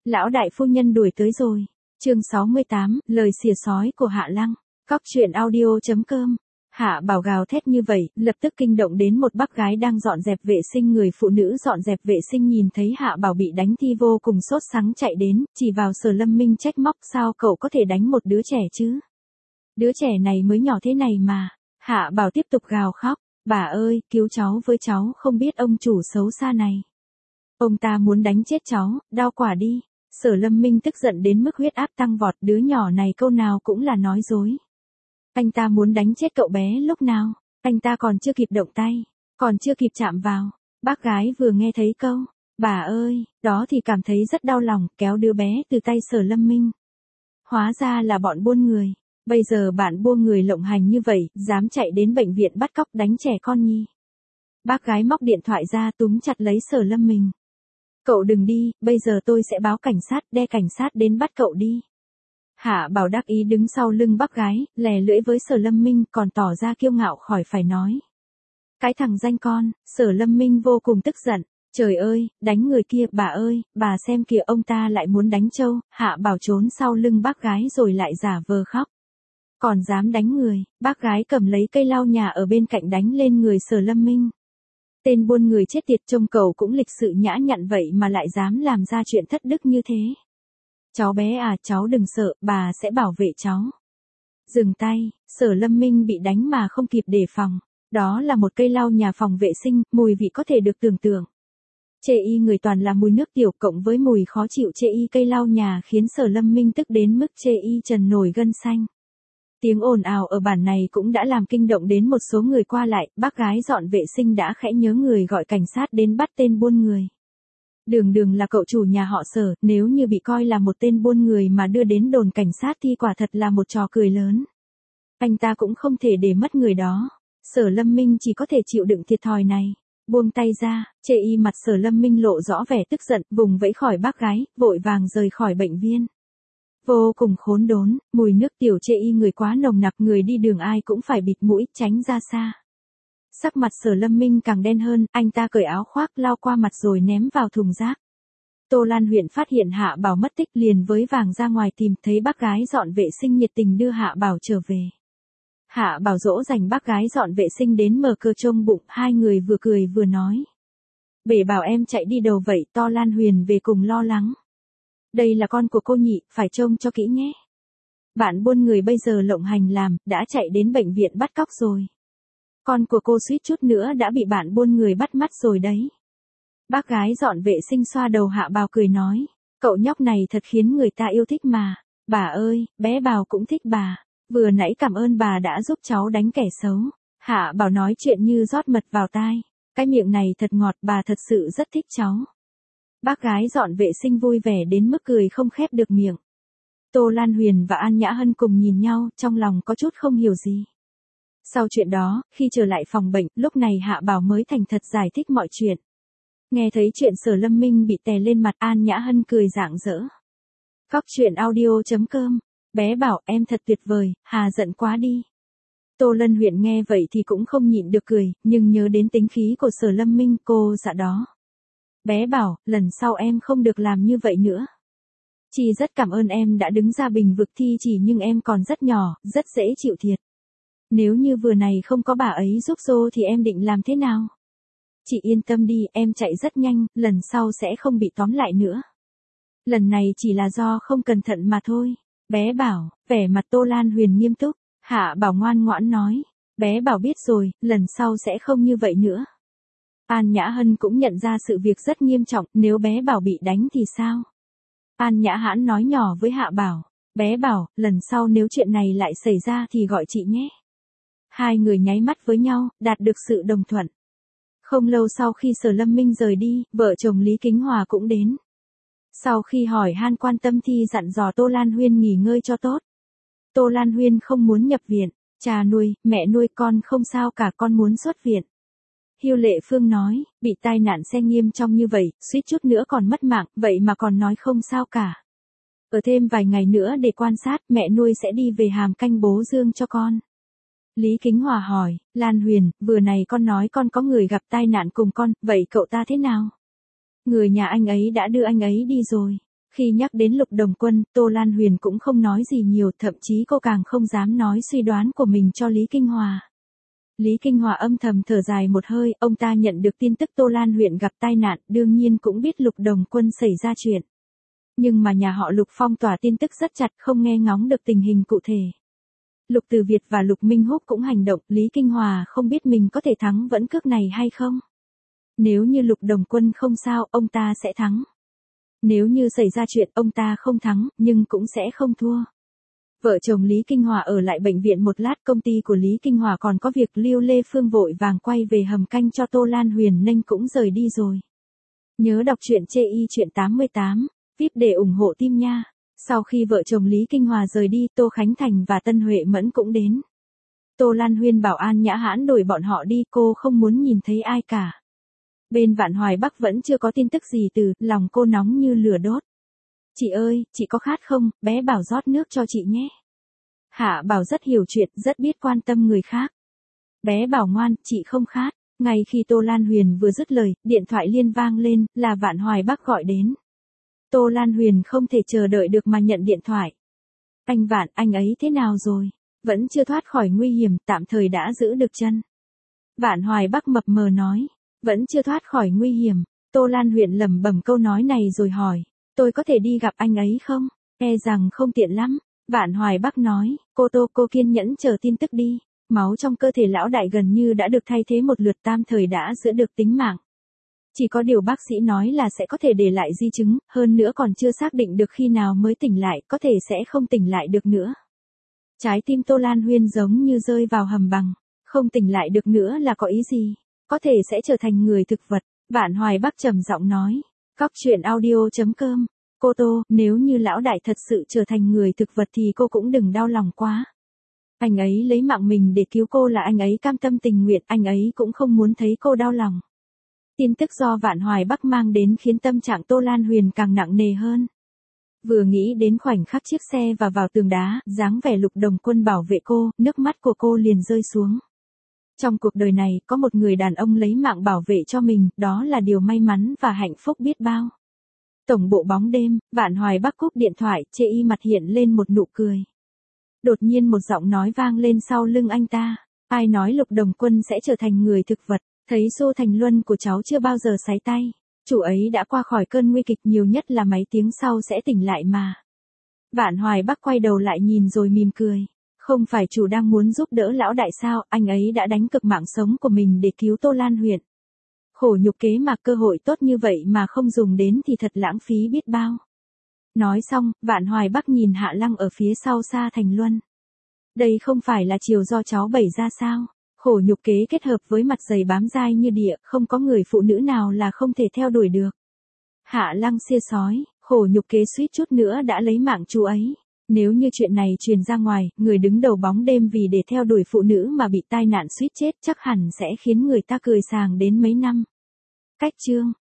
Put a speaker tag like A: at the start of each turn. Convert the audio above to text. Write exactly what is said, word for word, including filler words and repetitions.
A: Lão đại phu nhân đuổi tới rồi. Chương sáu mươi tám, lời xỉa sói của Hạ Lăng. Cóc truyện audio chấm com. Hạ Bảo gào thét như vậy, lập tức kinh động đến một bác gái đang dọn dẹp vệ sinh. Người phụ nữ dọn dẹp vệ sinh nhìn thấy Hạ Bảo bị đánh thì vô cùng sốt sắng chạy đến, chỉ vào Sở Lâm Minh trách móc, sao cậu có thể đánh một đứa trẻ chứ? Đứa trẻ này mới nhỏ thế này mà. Hạ Bảo tiếp tục gào khóc, bà ơi, cứu cháu với, cháu không biết ông chủ xấu xa này. Ông ta muốn đánh chết cháu, đau quả đi. Sở Lâm Minh tức giận đến mức huyết áp tăng vọt, đứa nhỏ này câu nào cũng là nói dối. Anh ta muốn đánh chết cậu bé lúc nào, anh ta còn chưa kịp động tay, còn chưa kịp chạm vào. Bác gái vừa nghe thấy câu, bà ơi, đó thì cảm thấy rất đau lòng, kéo đứa bé từ tay Sở Lâm Minh. Hóa ra là bọn buôn người, bây giờ bạn buôn người lộng hành như vậy, dám chạy đến bệnh viện bắt cóc đánh trẻ con nhi. Bác gái móc điện thoại ra túm chặt lấy Sở Lâm Minh. Cậu đừng đi, bây giờ tôi sẽ báo cảnh sát, đe cảnh sát đến bắt cậu đi. Hạ Bảo đắc ý đứng sau lưng bác gái, lè lưỡi với Sở Lâm Minh, còn tỏ ra kiêu ngạo khỏi phải nói. Cái thằng danh con. Sở Lâm Minh vô cùng tức giận. Trời ơi, đánh người kia, bà ơi, bà xem kìa, ông ta lại muốn đánh trâu. Hạ Bảo trốn sau lưng bác gái rồi lại giả vờ khóc. Còn dám đánh người. Bác gái cầm lấy cây lau nhà ở bên cạnh đánh lên người Sở Lâm Minh. Tên buôn người chết tiệt, trông cậu cũng lịch sự nhã nhặn vậy mà lại dám làm ra chuyện thất đức như thế. Cháu bé à, cháu đừng sợ, bà sẽ bảo vệ cháu. Dừng tay. Sở Lâm Minh bị đánh mà không kịp đề phòng. Đó là một cây lau nhà phòng vệ sinh, mùi vị có thể được tưởng tượng. Chê y người toàn là mùi nước tiểu cộng với mùi khó chịu chê y cây lau nhà khiến Sở Lâm Minh tức đến mức chê y trần nổi gân xanh. Tiếng ồn ào ở bản này cũng đã làm kinh động đến một số người qua lại, bác gái dọn vệ sinh đã khẽ nhớ người gọi cảnh sát đến bắt tên buôn người. Đường đường là cậu chủ nhà họ Sở, nếu như bị coi là một tên buôn người mà đưa đến đồn cảnh sát thì quả thật là một trò cười lớn. Anh ta cũng không thể để mất người đó. Sở Lâm Minh chỉ có thể chịu đựng thiệt thòi này. Buông tay ra, chê y mặt Sở Lâm Minh lộ rõ vẻ tức giận, vùng vẫy khỏi bác gái, vội vàng rời khỏi bệnh viện. Vô cùng khốn đốn, mùi nước tiểu chê y người quá nồng nặc, người đi đường ai cũng phải bịt mũi, tránh ra xa. Sắc mặt Sở Lâm Minh càng đen hơn, anh ta cởi áo khoác lao qua mặt rồi ném vào thùng rác. Tô Lan huyện phát hiện Hạ Bảo mất tích liền với vàng ra ngoài tìm, thấy bác gái dọn vệ sinh nhiệt tình đưa Hạ Bảo trở về. Hạ Bảo dỗ dành bác gái dọn vệ sinh đến mở cơ trông bụng, hai người vừa cười vừa nói. Bể bảo em chạy đi đâu vậy? To Lan Huyền về cùng lo lắng. Đây là con của cô nhị, phải trông cho kỹ nhé. Bạn buôn người bây giờ lộng hành làm, đã chạy đến bệnh viện bắt cóc rồi. Con của cô suýt chút nữa đã bị bạn buôn người bắt mắt rồi đấy. Bác gái dọn vệ sinh xoa đầu Hạ Bảo cười nói. Cậu nhóc này thật khiến người ta yêu thích mà. Bà ơi, bé Bảo cũng thích bà. Vừa nãy cảm ơn bà đã giúp cháu đánh kẻ xấu. Hạ Bảo nói chuyện như rót mật vào tai. Cái miệng này thật ngọt, bà thật sự rất thích cháu. Bác gái dọn vệ sinh vui vẻ đến mức cười không khép được miệng. Tô Lan Huyền và An Nhã Hân cùng nhìn nhau, trong lòng có chút không hiểu gì. Sau chuyện đó, khi trở lại phòng bệnh, lúc này Hạ Bảo mới thành thật giải thích mọi chuyện. Nghe thấy chuyện Sở Lâm Minh bị tè lên mặt, An Nhã Hân cười rạng rỡ. Cóc truyện audio chấm com. Bé Bảo, em thật tuyệt vời, hà giận quá đi. Tô Lân Huyền nghe vậy thì cũng không nhịn được cười, nhưng nhớ đến tính khí của Sở Lâm Minh, cô dạ đó. Bé Bảo, lần sau em không được làm như vậy nữa. Chị rất cảm ơn em đã đứng ra bình vực Thi Chỉ, nhưng em còn rất nhỏ, rất dễ chịu thiệt. Nếu như vừa này không có bà ấy giúp dô thì em định làm thế nào? Chị yên tâm đi, em chạy rất nhanh, lần sau sẽ không bị tóm lại nữa. Lần này chỉ là do không cẩn thận mà thôi. Bé Bảo, vẻ mặt Tô Lan Huyền nghiêm túc. Hạ Bảo ngoan ngoãn nói. Bé Bảo biết rồi, lần sau sẽ không như vậy nữa. An Nhã Hân cũng nhận ra sự việc rất nghiêm trọng, nếu bé Bảo bị đánh thì sao? An Nhã Hãn nói nhỏ với Hạ Bảo. Bé Bảo, lần sau nếu chuyện này lại xảy ra thì gọi chị nhé. Hai người nháy mắt với nhau, đạt được sự đồng thuận. Không lâu sau khi Sở Lâm Minh rời đi, vợ chồng Lý Kính Hòa cũng đến. Sau khi hỏi han quan tâm thì dặn dò Tô Lan Huyên nghỉ ngơi cho tốt. Tô Lan Huyên không muốn nhập viện. Cha nuôi, mẹ nuôi con không sao cả, con muốn xuất viện. Hiêu Lệ Phương nói, bị tai nạn xe nghiêm trọng như vậy, suýt chút nữa còn mất mạng, vậy mà còn nói không sao cả. Ở thêm vài ngày nữa để quan sát, mẹ nuôi sẽ đi về Hàm Canh bố Dương cho con. Lý Kính Hòa hỏi, Lan Huyền, vừa này con nói con có người gặp tai nạn cùng con, vậy cậu ta thế nào? Người nhà anh ấy đã đưa anh ấy đi rồi. Khi nhắc đến Lục Đồng Quân, Tô Lan Huyền cũng không nói gì nhiều, thậm chí cô càng không dám nói suy đoán của mình cho Lý Kinh Hòa. Lý Kinh Hòa âm thầm thở dài một hơi, ông ta nhận được tin tức Tô Lan huyện gặp tai nạn, đương nhiên cũng biết Lục Đồng Quân xảy ra chuyện. Nhưng mà nhà họ Lục phong tỏa tin tức rất chặt, không nghe ngóng được tình hình cụ thể. Lục Từ Việt và Lục Minh Húc cũng hành động, Lý Kinh Hòa không biết mình có thể thắng vẫn cước này hay không. Nếu như Lục Đồng Quân không sao, ông ta sẽ thắng. Nếu như xảy ra chuyện, ông ta không thắng, nhưng cũng sẽ không thua. Vợ chồng Lý Kinh Hòa ở lại bệnh viện một lát, công ty của Lý Kinh Hòa còn có việc, Lưu Lê Phương vội vàng quay về hầm canh cho Tô Lan Huyền nên cũng rời đi rồi. Nhớ đọc truyện chê y truyện tám mươi tám, vê i pê để ủng hộ team nha. Sau khi vợ chồng Lý Kinh Hòa rời đi, Tô Khánh Thành và Tân Huệ Mẫn cũng đến. Tô Lan Huyên bảo An Nhã Hãn đuổi bọn họ đi, cô không muốn nhìn thấy ai cả. Bên Vạn Hoài Bắc vẫn chưa có tin tức gì từ, lòng cô nóng như lửa đốt. Chị ơi, chị có khát không, bé Bảo rót nước cho chị nhé. Hạ Bảo rất hiểu chuyện, rất biết quan tâm người khác. Bé Bảo ngoan, chị không khát. Ngay khi Tô Lan Huyền vừa dứt lời, điện thoại liên vang lên, là Vạn Hoài Bắc gọi đến. Tô Lan Huyền không thể chờ đợi được mà nhận điện thoại. Anh Vạn, anh ấy thế nào rồi? Vẫn chưa thoát khỏi nguy hiểm, tạm thời đã giữ được chân. Vạn Hoài Bắc mập mờ nói, vẫn chưa thoát khỏi nguy hiểm. Tô Lan Huyền lẩm bẩm câu nói này rồi hỏi, tôi có thể đi gặp anh ấy không? E rằng không tiện lắm. Vạn Hoài Bắc nói, cô Tô cô kiên nhẫn chờ tin tức đi. Máu trong cơ thể lão đại gần như đã được thay thế một lượt, tam thời đã giữ được tính mạng. Chỉ có điều bác sĩ nói là sẽ có thể để lại di chứng, hơn nữa còn chưa xác định được khi nào mới tỉnh lại, có thể sẽ không tỉnh lại được nữa. Trái tim Tô Lan Huyên giống như rơi vào hầm băng, không tỉnh lại được nữa là có ý gì? Có thể sẽ trở thành người thực vật. Vạn Hoài Bắc trầm giọng nói, Cóc truyện audio chấm com, cô Tô, nếu như lão đại thật sự trở thành người thực vật thì cô cũng đừng đau lòng quá. Anh ấy lấy mạng mình để cứu cô là anh ấy cam tâm tình nguyện, anh ấy cũng không muốn thấy cô đau lòng. Tin tức do Vạn Hoài Bắc mang đến khiến tâm trạng Tô Lan Huyền càng nặng nề hơn. Vừa nghĩ đến khoảnh khắc chiếc xe và vào tường đá, dáng vẻ Lục Đồng Quân bảo vệ cô, nước mắt của cô liền rơi xuống. Trong cuộc đời này, có một người đàn ông lấy mạng bảo vệ cho mình, đó là điều may mắn và hạnh phúc biết bao. Tổng bộ bóng đêm, Vạn Hoài Bắc cúp điện thoại, chê y mặt hiện lên một nụ cười. Đột nhiên một giọng nói vang lên sau lưng anh ta. Ai nói Lục Đồng Quân sẽ trở thành người thực vật? Thấy Xô Thành Luân của cháu chưa bao giờ sái tay. Chủ ấy đã qua khỏi cơn nguy kịch, nhiều nhất là mấy tiếng sau sẽ tỉnh lại mà. Vạn Hoài Bắc quay đầu lại nhìn rồi mỉm cười. Không phải chủ đang muốn giúp đỡ lão đại sao, anh ấy đã đánh cược mạng sống của mình để cứu Tô Lan Huyền. Khổ nhục kế mà, cơ hội tốt như vậy mà không dùng đến thì thật lãng phí biết bao. Nói xong, Vạn Hoài Bắc nhìn Hạ Lăng ở phía sau xa Thành Luân. Đây không phải là chiều do cháu bày ra sao? Khổ nhục kế kết hợp với mặt dày bám dai như địa, không có người phụ nữ nào là không thể theo đuổi được. Hạ Lăng xia sói, khổ nhục kế suýt chút nữa đã lấy mạng chú ấy. Nếu như chuyện này truyền ra ngoài, người đứng đầu bóng đêm vì để theo đuổi phụ nữ mà bị tai nạn suýt chết chắc hẳn sẽ khiến người ta cười sàng đến mấy năm. Cách chương